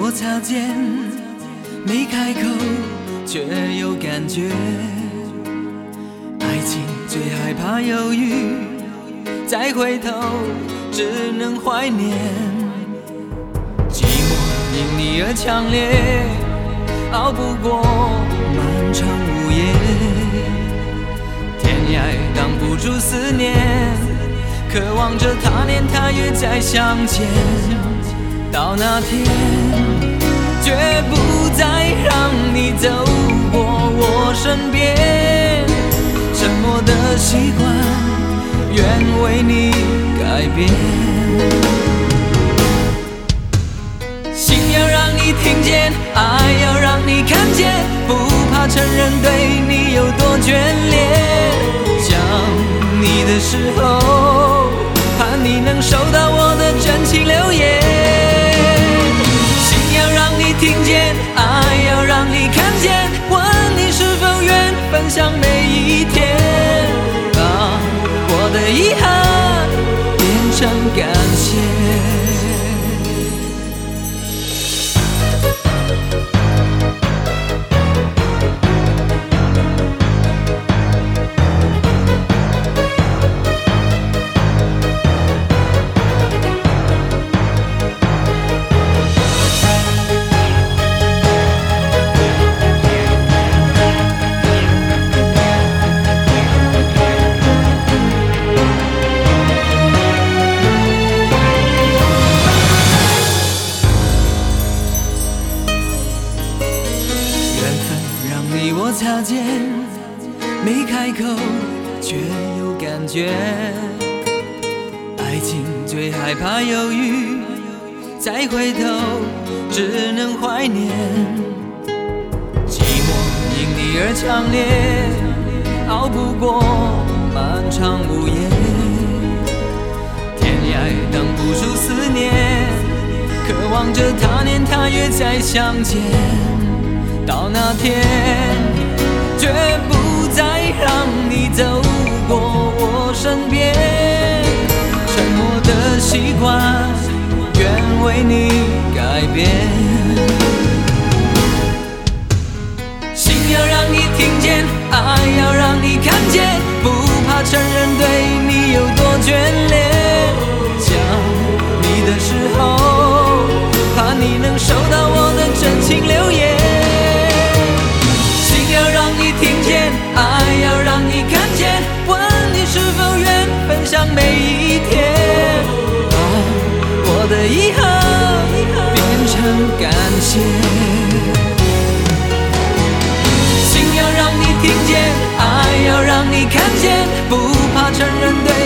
我擦肩，没开口却有感觉。爱情最害怕犹豫，再回头只能怀念。寂寞因你而强烈，熬不过漫长午夜。天涯挡不住思念，渴望着他年他月再相见。到那天，绝不再让你走过我身边。沉默的习惯，愿为你改变。心要让你听见，爱要让你看见，不怕承认对你有多眷恋。想你的时候，盼你能收到我的真情留言。听见，爱要让你看见，问你是否愿分享每一天，把我的遗憾变成感谢。擦肩，没开口却有感觉。爱情最害怕犹豫，再回头只能怀念。寂寞因你而强烈，熬不过漫长午夜。天涯挡不住思念，渴望着他年他月再相见。到那天，绝不再让你走过我身边。沉默的习惯，愿为你改变。心要让你听见，爱要让你看见，不怕承认对你有多眷恋。想你的时候，怕你能收到我的真情留言。听见，爱要让你看见，问你是否愿分享每一天，把我的遗憾变成感谢。心要让你听见，爱要让你看见，不怕承认对